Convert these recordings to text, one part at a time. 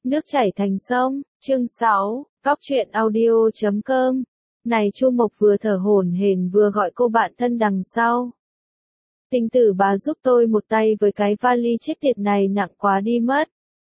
Nước chảy thành sông, chương 6, Góc truyện audio.com. Này Chu Mộc vừa thở hổn hển vừa gọi cô bạn thân đằng sau. Tình tử bà giúp tôi một tay với cái vali chết tiệt này nặng quá đi mất.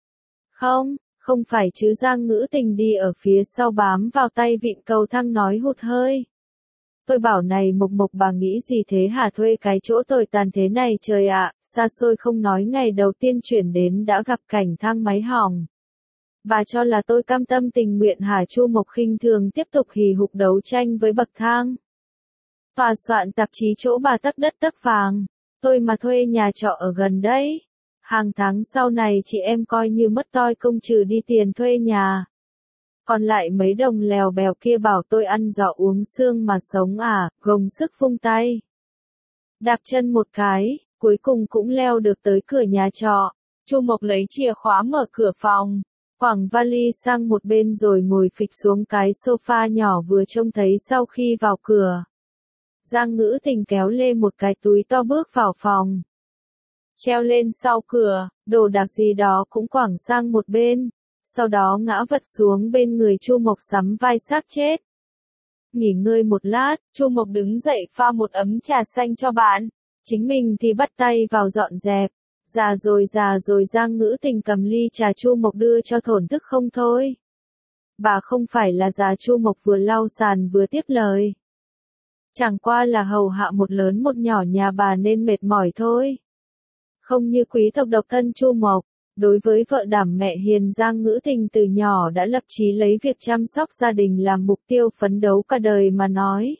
Không phải chứ, Giang Ngữ Tình đi ở phía sau bám vào tay vịn cầu thang nói hụt hơi. Tôi bảo này Mộc Mộc, bà nghĩ gì thế hả, thuê cái chỗ tồi tàn thế này trời ạ, xa xôi không nói, ngày đầu tiên chuyển đến đã gặp cảnh thang máy hỏng. Bà cho là tôi cam tâm tình nguyện hả? Chu Mộc khinh thường tiếp tục hì hục đấu tranh với bậc thang. Tòa soạn tạp chí chỗ bà tấc đất tấc vàng, tôi mà thuê nhà trọ ở gần đấy. Hàng tháng sau này chị em coi như mất toi công trừ đi tiền thuê nhà. Còn lại mấy đồng lèo bèo kia bảo tôi ăn giỏ uống xương mà sống à, gồng sức vung tay. Đạp chân một cái, cuối cùng cũng leo được tới cửa nhà trọ. Chu Mộc lấy chìa khóa mở cửa phòng, quẳng vali sang một bên rồi ngồi phịch xuống cái sofa nhỏ vừa trông thấy sau khi vào cửa. Giang Ngữ Tình kéo lê một cái túi to bước vào phòng. Treo lên sau cửa, đồ đạc gì đó cũng quẳng sang một bên, sau đó ngã vật xuống bên người Chu Mộc sắm vai xác chết. Nghỉ ngơi một lát, Chu Mộc đứng dậy pha một ấm trà xanh cho bạn, chính mình thì bắt tay vào dọn dẹp. Già rồi, Giang Ngữ Tình cầm ly trà Chu Mộc đưa cho thổn thức không thôi. Bà không phải là già. Chu Mộc vừa lau sàn vừa tiếp lời. Chẳng qua là hầu hạ một lớn một nhỏ nhà bà nên mệt mỏi thôi. Không như quý tộc độc thân Chu Mộc, đối với vợ đảm mẹ hiền Giang Ngữ Tình từ nhỏ đã lập chí lấy việc chăm sóc gia đình làm mục tiêu phấn đấu cả đời mà nói.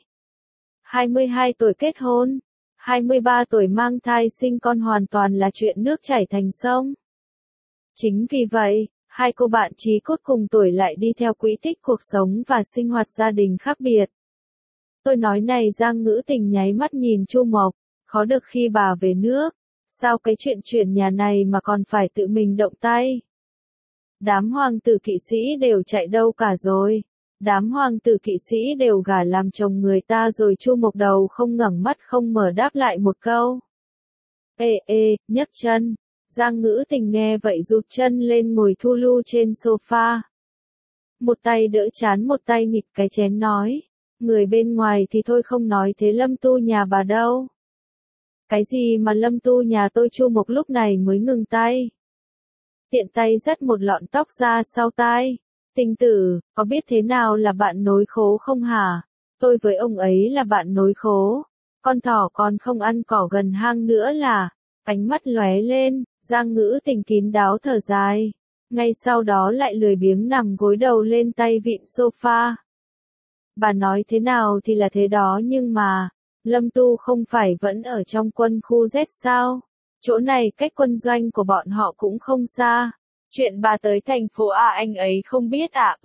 22 tuổi kết hôn, 23 tuổi mang thai sinh con hoàn toàn là chuyện nước chảy thành sông. Chính vì vậy, hai cô bạn chí cốt cùng tuổi lại đi theo quỹ tích cuộc sống và sinh hoạt gia đình khác biệt. Tôi nói này, Giang Ngữ Tình nháy mắt nhìn Chu Mộc, khó được khi bà về nước, sao cái chuyện chuyển nhà này mà còn phải tự mình động tay. Đám hoàng tử kỵ sĩ đều chạy đâu cả rồi. Đám hoàng tử kỵ sĩ đều gả làm chồng người ta rồi. Chu Mộc đầu không ngẩng mắt không mở đáp lại một câu. Nhấc chân. Giang Ngữ Tình nghe vậy rụt chân lên ngồi thu lu trên sofa. Một tay đỡ chán một tay nghịch cái chén nói. Người bên ngoài thì thôi không nói, thế Lâm Tu nhà bà đâu? Cái gì mà Lâm Tu nhà tôi? Chu Mộc lúc này mới ngừng tay. Tiện tay dắt một lọn tóc ra sau tai. Tình tử, có biết thế nào là bạn nối khố không hả? Tôi với ông ấy là bạn nối khố. Con thỏ còn không ăn cỏ gần hang nữa là. Ánh mắt lóe lên, Giang Ngữ Tình kín đáo thở dài. Ngay sau đó lại lười biếng nằm gối đầu lên tay vịn sofa. Bà nói thế nào thì là thế đó, nhưng mà, Lâm Tu không phải vẫn ở trong quân khu Z sao? Chỗ này cách quân doanh của bọn họ cũng không xa. Chuyện bà tới thành phố anh ấy không biết à?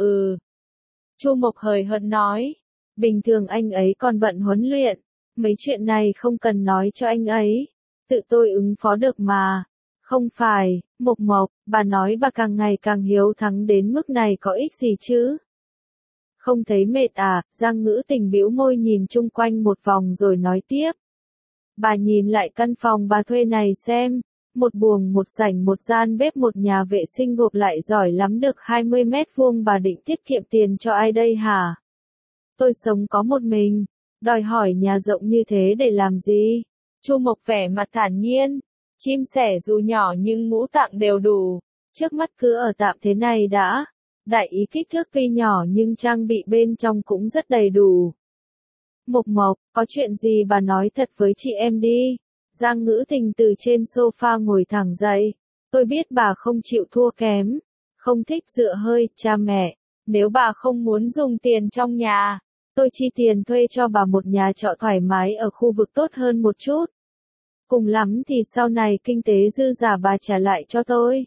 Chu Mộc hời hợt nói. Bình thường anh ấy còn bận huấn luyện. Mấy chuyện này không cần nói cho anh ấy. Tự tôi ứng phó được mà. Không phải, Mộc Mộc, bà nói bà càng ngày càng hiếu thắng đến mức này có ích gì chứ? Không thấy mệt à? Giang Ngữ Tình bĩu môi nhìn chung quanh một vòng rồi nói tiếp. Bà nhìn lại căn phòng bà thuê này xem. Một buồng, một sảnh, một gian bếp, một nhà vệ sinh gộp lại giỏi lắm được 20 mét vuông. Bà định tiết kiệm tiền cho ai đây hả? Tôi sống có một mình. Đòi hỏi nhà rộng như thế để làm gì? Chu Mộc vẻ mặt thản nhiên. Chim sẻ dù nhỏ nhưng ngũ tạng đều đủ. Trước mắt cứ ở tạm thế này đã. Đại ý kích thước tuy nhỏ nhưng trang bị bên trong cũng rất đầy đủ. Mộc Mộc, có chuyện gì bà nói thật với chị em đi. Giang Ngữ Tình từ trên sofa ngồi thẳng dậy. Tôi biết bà không chịu thua kém. Không thích dựa hơi, cha mẹ. Nếu bà không muốn dùng tiền trong nhà, tôi chi tiền thuê cho bà một nhà trọ thoải mái ở khu vực tốt hơn một chút. Cùng lắm thì sau này kinh tế dư giả bà trả lại cho tôi.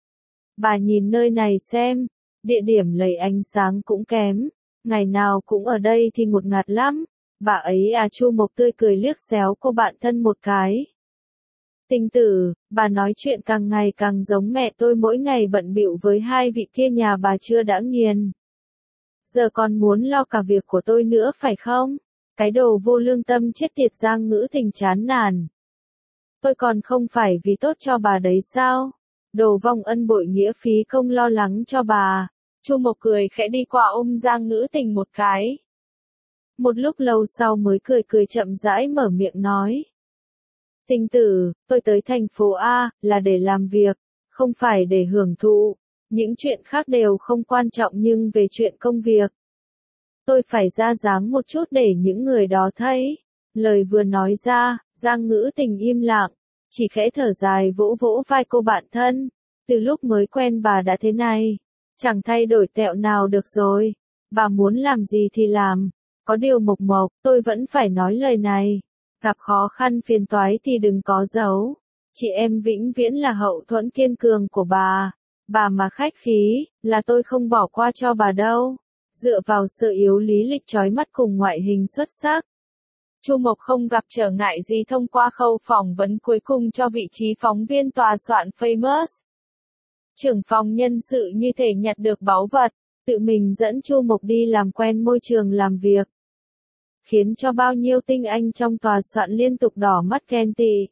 Bà nhìn nơi này xem. Địa điểm lấy ánh sáng cũng kém. Ngày nào cũng ở đây thì ngột ngạt lắm. Bà ấy à? Chu Mộc tươi cười liếc xéo cô bạn thân một cái. Tình tử, bà nói chuyện càng ngày càng giống mẹ tôi, mỗi ngày bận bịu với hai vị kia nhà bà chưa đã nghiền. Giờ còn muốn lo cả việc của tôi nữa phải không? Cái đồ vô lương tâm chết tiệt. Giang Ngữ Tình chán nản. Tôi còn không phải vì tốt cho bà đấy sao? đồ vong ân bội nghĩa phí công lo lắng cho bà. Chu Mộc cười khẽ đi qua ôm Giang Ngữ Tình một cái. Một lúc lâu sau mới cười cười chậm rãi mở miệng nói. Tình tử, tôi tới thành phố A, là để làm việc, không phải để hưởng thụ. Những chuyện khác đều không quan trọng nhưng về chuyện công việc, tôi phải ra dáng một chút để những người đó thấy. Lời vừa nói ra, Giang Ngữ Tình im lặng, chỉ khẽ thở dài vỗ vỗ vai cô bạn thân. Từ lúc mới quen bà đã thế này, chẳng thay đổi tẹo nào được rồi. Bà muốn làm gì thì làm. Có điều Mộc Mộc, tôi vẫn phải nói lời này. Gặp khó khăn phiền toái thì đừng có giấu. Chị em vĩnh viễn là hậu thuẫn kiên cường của bà. Bà mà khách khí, là tôi không bỏ qua cho bà đâu. Dựa vào sự yếu lý lịch chói mắt cùng ngoại hình xuất sắc, Chu Mộc không gặp trở ngại gì thông qua khâu phỏng vấn cuối cùng cho vị trí phóng viên tòa soạn Famous. Trưởng phòng nhân sự như thể nhặt được báu vật, tự mình dẫn Chu Mộc đi làm quen môi trường làm việc. Khiến cho bao nhiêu tinh anh trong tòa soạn liên tục đỏ mắt ghen tị.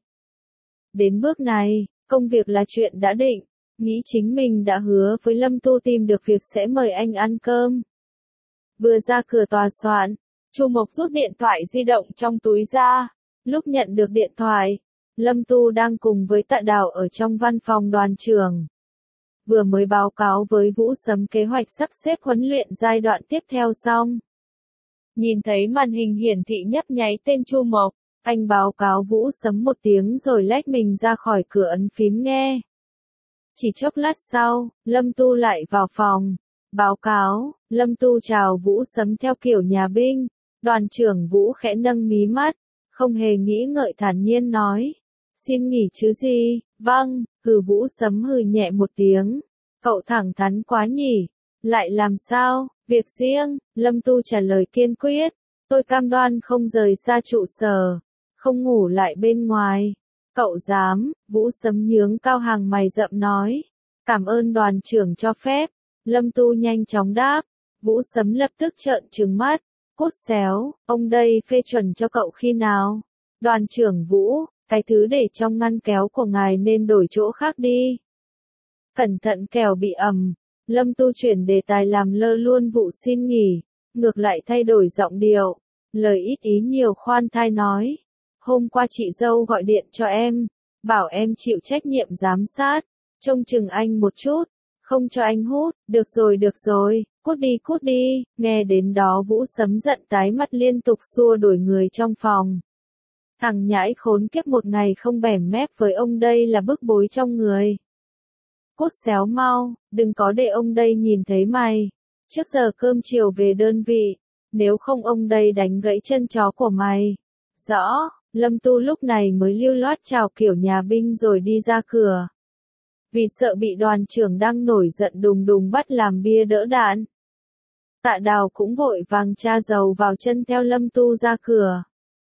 Đến bước này, công việc là chuyện đã định, nghĩ chính mình đã hứa với Lâm Tu tìm được việc sẽ mời anh ăn cơm. Vừa ra cửa tòa soạn, Chu Mộc rút điện thoại di động trong túi ra. Lúc nhận được điện thoại, Lâm Tu đang cùng với Tạ Đào ở trong văn phòng đoàn trưởng. Vừa mới báo cáo với Vũ Sấm kế hoạch sắp xếp huấn luyện giai đoạn tiếp theo xong. Nhìn thấy màn hình hiển thị nhấp nháy tên Chu Mộc, anh báo cáo Vũ Sấm một tiếng rồi lách mình ra khỏi cửa ấn phím nghe. Chỉ chốc lát sau, Lâm Tu lại vào phòng. Báo cáo, Lâm Tu chào Vũ Sấm theo kiểu nhà binh. Đoàn trưởng Vũ khẽ nâng mí mắt, không hề nghĩ ngợi thản nhiên nói. Xin nghỉ chứ gì, vâng, Vũ Sấm hừ nhẹ một tiếng. Cậu thẳng thắn quá nhỉ, lại làm sao, việc riêng, Lâm Tu trả lời kiên quyết. Tôi cam đoan không rời xa trụ sở, không ngủ lại bên ngoài. Cậu dám, Vũ Sấm nhướng cao hàng mày rậm nói. Cảm ơn đoàn trưởng cho phép. Lâm Tu nhanh chóng đáp. Vũ Sấm lập tức trợn trừng mắt. Cút xéo, ông đây phê chuẩn cho cậu khi nào? Đoàn trưởng Vũ, cái thứ để trong ngăn kéo của ngài nên đổi chỗ khác đi. Cẩn thận kẻo bị ầm. Lâm Tu chuyển đề tài làm lơ luôn vụ xin nghỉ, ngược lại thay đổi giọng điệu. Lời ít ý nhiều khoan thai nói. Hôm qua chị dâu gọi điện cho em, bảo em chịu trách nhiệm giám sát, trông chừng anh một chút, không cho anh hút, được rồi, cút đi, nghe đến đó Vũ Sấm giận tái mắt liên tục xua đuổi người trong phòng. Thằng nhãi khốn kiếp một ngày không bẻm mép với ông đây là bức bối trong người. Cút xéo mau, đừng có để ông đây nhìn thấy mày. Trước giờ cơm chiều về đơn vị, nếu không ông đây đánh gãy chân chó của mày. Rõ, Lâm Tu lúc này mới lưu loát chào kiểu nhà binh rồi đi ra cửa. Vì sợ bị đoàn trưởng đang nổi giận đùng đùng bắt làm bia đỡ đạn. Tạ Đào cũng vội vàng tra dầu vào chân theo Lâm Tu ra cửa.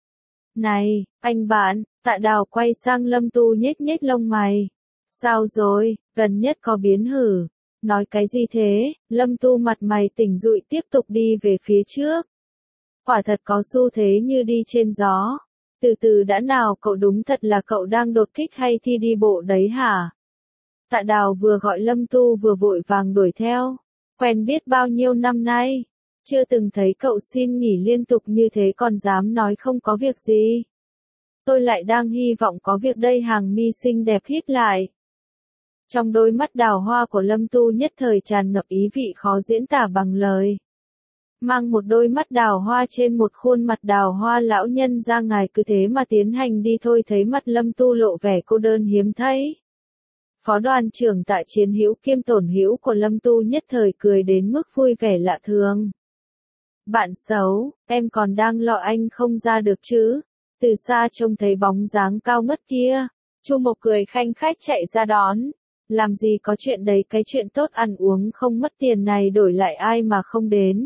Này, anh bạn, Tạ Đào quay sang Lâm Tu nhếch nhếch lông mày. Sao rồi, gần nhất có biến hử? Nói cái gì thế? Lâm Tu mặt mày tỉnh dụi tiếp tục đi về phía trước. Quả thật có xu thế như đi trên gió. Từ từ đã nào, cậu đúng thật là cậu đang đột kích hay thi đi bộ đấy hả? Tạ Đào vừa gọi Lâm Tu vừa vội vàng đuổi theo. Quen biết bao nhiêu năm nay, chưa từng thấy cậu xin nghỉ liên tục như thế còn dám nói không có việc gì. Tôi lại đang hy vọng có việc đây, hàng mi xinh đẹp híp lại. Trong đôi mắt đào hoa của Lâm Tu nhất thời tràn ngập ý vị khó diễn tả bằng lời. Mang một đôi mắt đào hoa trên một khuôn mặt đào hoa lão nhân ra ngài cứ thế mà tiến hành đi thôi, thấy mặt Lâm Tu lộ vẻ cô đơn hiếm thấy. Phó đoàn trưởng Tạ Chiến Hữu kiêm tổn hữu của Lâm Tu nhất thời cười đến mức vui vẻ lạ thường. Bạn xấu, em còn đang lo anh không ra được chứ? Từ xa trông thấy bóng dáng cao ngất kia, Chu Mộc cười khanh khách chạy ra đón. Làm gì có chuyện đấy, cái chuyện tốt ăn uống không mất tiền này đổi lại ai mà không đến.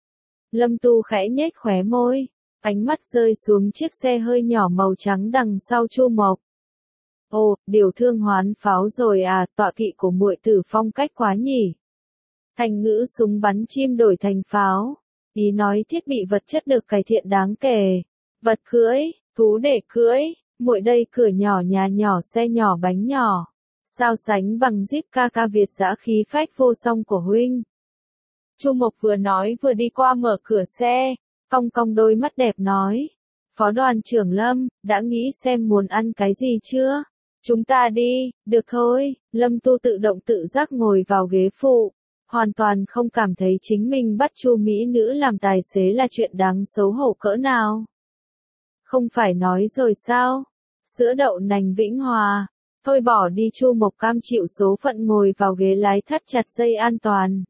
Lâm Tu khẽ nhếch khóe môi, ánh mắt rơi xuống chiếc xe hơi nhỏ màu trắng đằng sau Chu Mộc. Ồ, điều thương hoán pháo rồi à, tọa kỵ của muội tử phong cách quá nhỉ. Thành ngữ súng bắn chim đổi thành pháo. Ý nói thiết bị vật chất được cải thiện đáng kể. Vật cưỡi, thú để cưỡi, muội đây cửa nhỏ nhà nhỏ xe nhỏ bánh nhỏ. So sánh bằng Jeep Kaka Việt dã khí phách vô song của huynh. Chu Mộc vừa nói vừa đi qua mở cửa xe, cong cong đôi mắt đẹp nói. Phó đoàn trưởng Lâm, đã nghĩ xem muốn ăn cái gì chưa? Chúng ta đi, được thôi. Lâm Tu tự động tự giác ngồi vào ghế phụ, hoàn toàn không cảm thấy chính mình bắt Chu mỹ nữ làm tài xế là chuyện đáng xấu hổ cỡ nào. Không phải nói rồi sao? Sữa đậu nành Vĩnh Hòa. Thôi bỏ đi. Chu Mộc cam chịu số phận ngồi vào ghế lái thắt chặt dây an toàn.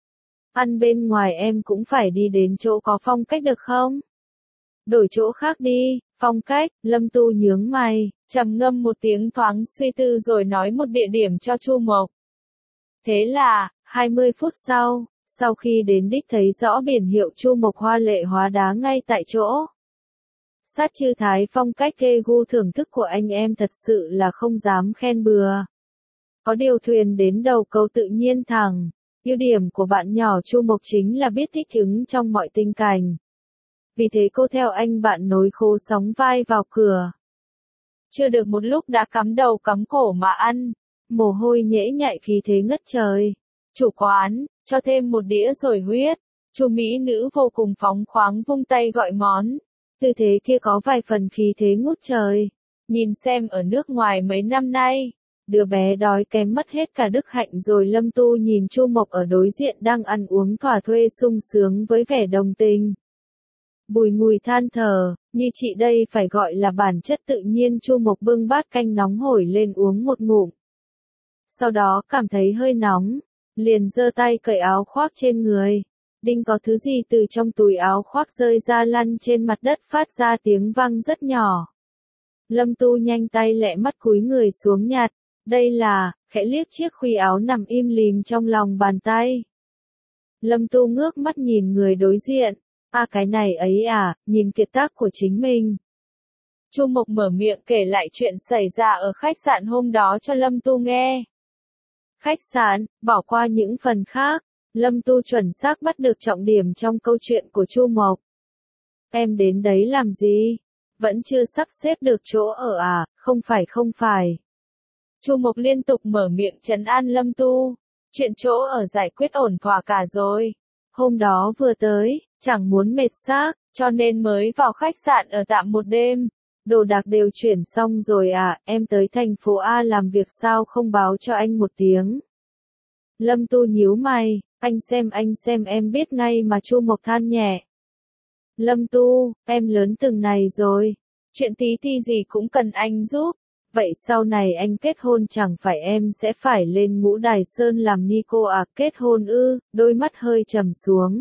Ăn bên ngoài em cũng phải đi đến chỗ có phong cách được không? Đổi chỗ khác đi. Phong cách. Lâm Tu nhướng mày, trầm ngâm một tiếng thoáng suy tư rồi nói một địa điểm cho Chu Mộc. Thế là, 20 phút sau khi đến đích thấy rõ biển hiệu Chu Mộc hoa lệ hóa đá ngay tại chỗ. Sát chư thái phong cách kê gu thưởng thức của anh em thật sự là không dám khen bừa. Có điều thuyền đến đầu cầu tự nhiên thẳng. Ưu điểm của bạn nhỏ Chu Mộc chính là biết thích ứng trong mọi tình cảnh. Vì thế cô theo anh bạn nối khố sóng vai vào cửa. Chưa được một lúc đã cắm đầu cắm cổ mà ăn. Mồ hôi nhễ nhại khí thế ngất trời. Chủ quán, cho thêm một đĩa rồi huyết. Chu mỹ nữ vô cùng phóng khoáng vung tay gọi món. Tư thế kia có vài phần khí thế ngút trời. Nhìn xem ở nước ngoài mấy năm nay, đứa bé đói kém mất hết cả đức hạnh rồi. Lâm Tu nhìn Chu Mộc ở đối diện đang ăn uống thỏa thuê sung sướng với vẻ đồng tình. Bùi ngùi than thở, như chị đây phải gọi là bản chất tự nhiên. Chu Mộc bưng bát canh nóng hổi lên uống một ngụm. Sau đó cảm thấy hơi nóng, liền giơ tay cởi áo khoác trên người. Đinh có thứ gì từ trong túi áo khoác rơi ra lăn trên mặt đất phát ra tiếng vang rất nhỏ. Lâm Tu nhanh tay lẹ mắt cúi người xuống nhặt. Đây là, khẽ liếc chiếc khuy áo nằm im lìm trong lòng bàn tay. Lâm Tu ngước mắt nhìn người đối diện. À cái này ấy à, nhìn kiệt tác của chính mình. Chu Mộc mở miệng kể lại chuyện xảy ra ở khách sạn hôm đó cho Lâm Tu nghe. Khách sạn, bỏ qua những phần khác. Lâm Tu chuẩn xác bắt được trọng điểm trong câu chuyện của Chu Mộc. Em đến đấy làm gì? Vẫn chưa sắp xếp được chỗ ở à? Không phải. Chu Mộc liên tục mở miệng trấn an Lâm Tu. Chuyện chỗ ở giải quyết ổn thỏa cả rồi. Hôm đó vừa tới, chẳng muốn mệt xác, cho nên mới vào khách sạn ở tạm một đêm. Đồ đạc đều chuyển xong rồi à? Em tới thành phố A làm việc sao không báo cho anh một tiếng? Lâm Tu nhíu mày. Anh xem em biết ngay mà. Chu Mộc than nhẹ. Lâm Tu, em lớn từng này rồi. Chuyện tí ti gì cũng cần anh giúp. Vậy sau này anh kết hôn chẳng phải em sẽ phải lên Ngũ Đài Sơn làm ni cô à? Kết hôn ư? Đôi mắt hơi trầm xuống.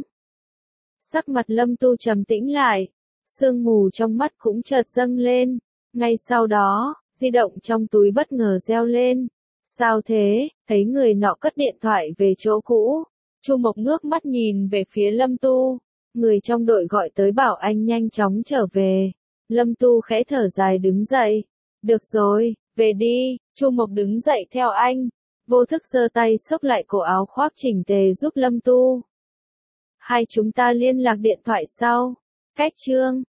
Sắc mặt Lâm Tu trầm tĩnh lại. Sương mù trong mắt cũng chợt dâng lên. Ngay sau đó, di động trong túi bất ngờ reo lên. Sao thế? Thấy người nọ cất điện thoại về chỗ cũ. Chu Mộc ngước mắt nhìn về phía Lâm Tu. Người trong đội gọi tới bảo anh nhanh chóng trở về. Lâm Tu khẽ thở dài đứng dậy. Được rồi, về đi. Chu Mộc đứng dậy theo anh. Vô thức giơ tay xốc lại cổ áo khoác chỉnh tề giúp Lâm Tu. Hai chúng ta liên lạc điện thoại sau. Cách chương.